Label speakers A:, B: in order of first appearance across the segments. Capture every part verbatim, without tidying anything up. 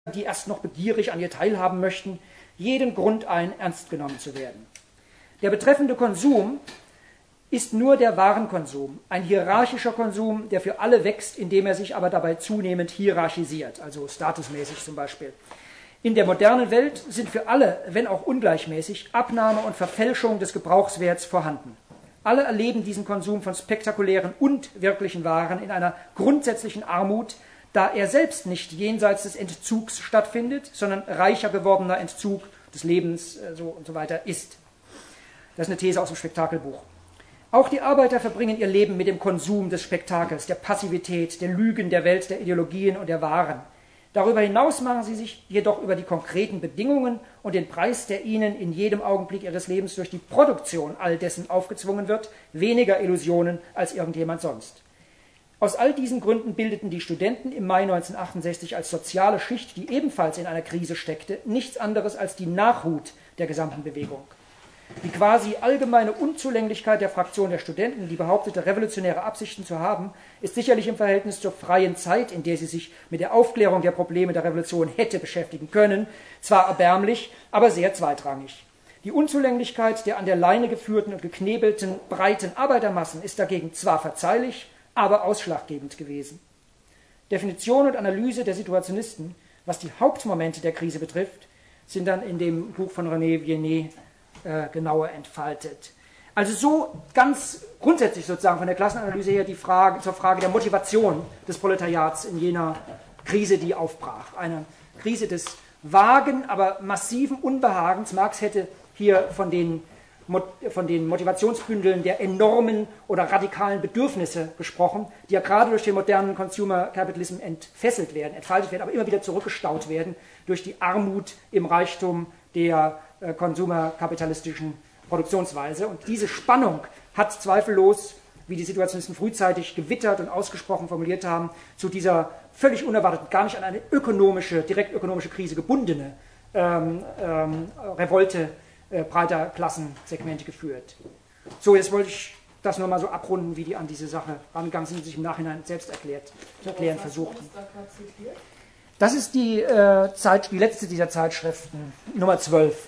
A: die erst noch begierig an ihr teilhaben möchten, jeden Grund ein, ernst genommen zu werden. Der betreffende Konsum ist nur der Warenkonsum, ein hierarchischer Konsum, der für alle wächst, indem er sich aber dabei zunehmend hierarchisiert, also statusmäßig zum Beispiel. In der modernen Welt sind für alle, wenn auch ungleichmäßig, Abnahme und Verfälschung des Gebrauchswerts vorhanden. Alle erleben diesen Konsum von spektakulären und wirklichen Waren in einer grundsätzlichen Armut, da er selbst nicht jenseits des Entzugs stattfindet, sondern reicher gewordener Entzug des Lebens äh, so und so weiter ist. Das ist eine These aus dem Spektakelbuch. Auch die Arbeiter verbringen ihr Leben mit dem Konsum des Spektakels, der Passivität, der Lügen der Welt, der Ideologien und der Waren. Darüber hinaus machen sie sich jedoch über die konkreten Bedingungen und den Preis, der ihnen in jedem Augenblick ihres Lebens durch die Produktion all dessen aufgezwungen wird, weniger Illusionen als irgendjemand sonst. Aus all diesen Gründen bildeten die Studenten im Mai neunzehnhundertachtundsechzig als soziale Schicht, die ebenfalls in einer Krise steckte, nichts anderes als die Nachhut der gesamten Bewegung. Die quasi allgemeine Unzulänglichkeit der Fraktion der Studenten, die behauptete, revolutionäre Absichten zu haben, ist sicherlich im Verhältnis zur freien Zeit, in der sie sich mit der Aufklärung der Probleme der Revolution hätte beschäftigen können, zwar erbärmlich, aber sehr zweitrangig. Die Unzulänglichkeit der an der Leine geführten und geknebelten breiten Arbeitermassen ist dagegen zwar verzeihlich, aber ausschlaggebend gewesen. Definition und Analyse der Situationisten, was die Hauptmomente der Krise betrifft, sind dann in dem Buch von René Viennet äh, genauer entfaltet. Also so ganz grundsätzlich sozusagen von der Klassenanalyse her die Frage, zur Frage der Motivation des Proletariats in jener Krise, die aufbrach. Eine Krise des vagen, aber massiven Unbehagens. Marx hätte hier von den von den Motivationsbündeln der enormen oder radikalen Bedürfnisse gesprochen, die ja gerade durch den modernen Consumer Capitalism entfesselt werden, entfaltet werden, aber immer wieder zurückgestaut werden durch die Armut im Reichtum der äh, konsumerkapitalistischen Produktionsweise. Und diese Spannung hat zweifellos, wie die Situationisten frühzeitig gewittert und ausgesprochen formuliert haben, zu dieser völlig unerwarteten, gar nicht an eine ökonomische, direkt ökonomische Krise gebundene ähm, ähm, Revolte breiter Klassensegmente geführt. So, jetzt wollte ich das nur mal so abrunden, wie die an diese Sache rangegangen sind und sich im Nachhinein selbst erklärt, zu erklären versuchten. Das ist die, äh, Zeit, die letzte dieser Zeitschriften, Nummer zwölf.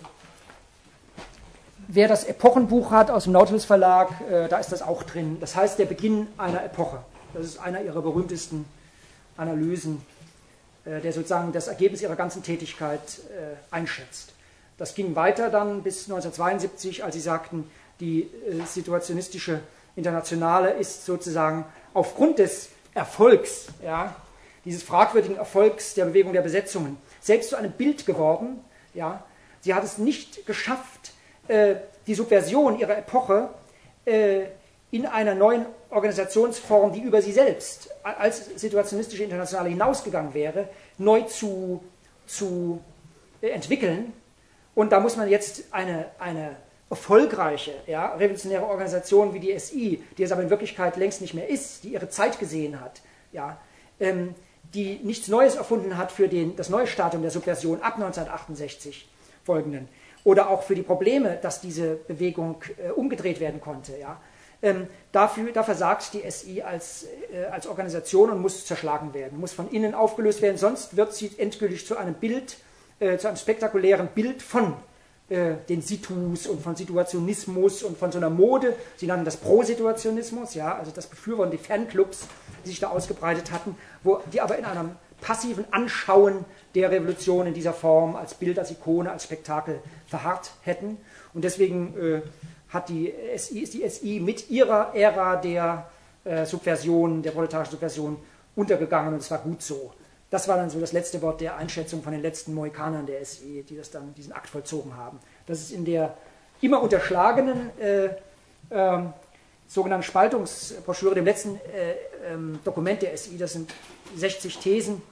A: Wer das Epochenbuch hat aus dem Nautilus Verlag, äh, da ist das auch drin. Das heißt, der Beginn einer Epoche. Das ist einer ihrer berühmtesten Analysen, äh, der sozusagen das Ergebnis ihrer ganzen Tätigkeit äh, einschätzt. Das ging weiter dann bis neunzehnhundertzweiundsiebzig, als sie sagten, die äh, situationistische Internationale ist sozusagen aufgrund des Erfolgs, ja, dieses fragwürdigen Erfolgs der Bewegung der Besetzungen, selbst zu einem Bild geworden. Ja. Sie hat es nicht geschafft, äh, die Subversion ihrer Epoche äh, in einer neuen Organisationsform, die über sie selbst als situationistische Internationale hinausgegangen wäre, neu zu, zu äh, entwickeln. Und da muss man jetzt eine, eine erfolgreiche, ja, revolutionäre Organisation wie die S I, die es aber in Wirklichkeit längst nicht mehr ist, die ihre Zeit gesehen hat, ja, ähm, die nichts Neues erfunden hat für den, das neue Stadium der Subversion ab neunzehnhundertachtundsechzig folgenden, oder auch für die Probleme, dass diese Bewegung äh, umgedreht werden konnte. Ja, ähm, dafür, da versagt die S I als, äh, als Organisation und muss zerschlagen werden, muss von innen aufgelöst werden, sonst wird sie endgültig zu einem Bild, zu einem spektakulären Bild von äh, den Situs und von Situationismus und von so einer Mode. Sie nannten das Prosituationismus, ja, also das Befürworten, die Fanclubs, die sich da ausgebreitet hatten, wo die aber in einem passiven Anschauen der Revolution in dieser Form als Bild, als Ikone, als Spektakel verharrt hätten. Und deswegen äh, hat die S I, ist die S I mit ihrer Ära der äh, Subversion, der proletarischen Subversion untergegangen und es war gut so. Das war dann so das letzte Wort der Einschätzung von den letzten Mohikanern der S I, die das dann, diesen Akt vollzogen haben. Das ist in der immer unterschlagenen äh, äh, sogenannten Spaltungsbroschüre, dem letzten äh, ähm, Dokument der S I, das sind sechzig Thesen,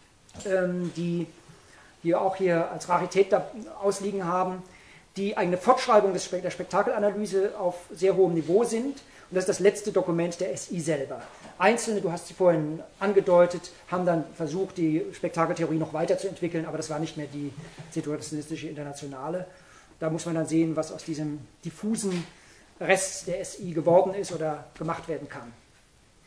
A: ähm, die wir auch hier als Rarität da ausliegen haben, die eine Fortschreibung des Spe der Spektakelanalyse auf sehr hohem Niveau sind. Und das ist das letzte Dokument der S I selber. Einzelne, du hast sie vorhin angedeutet, haben dann versucht, die Spektakeltheorie noch weiterzuentwickeln, aber das war nicht mehr die situationistische Internationale. Da muss man dann sehen, was aus diesem diffusen Rest der S I geworden ist oder gemacht werden kann.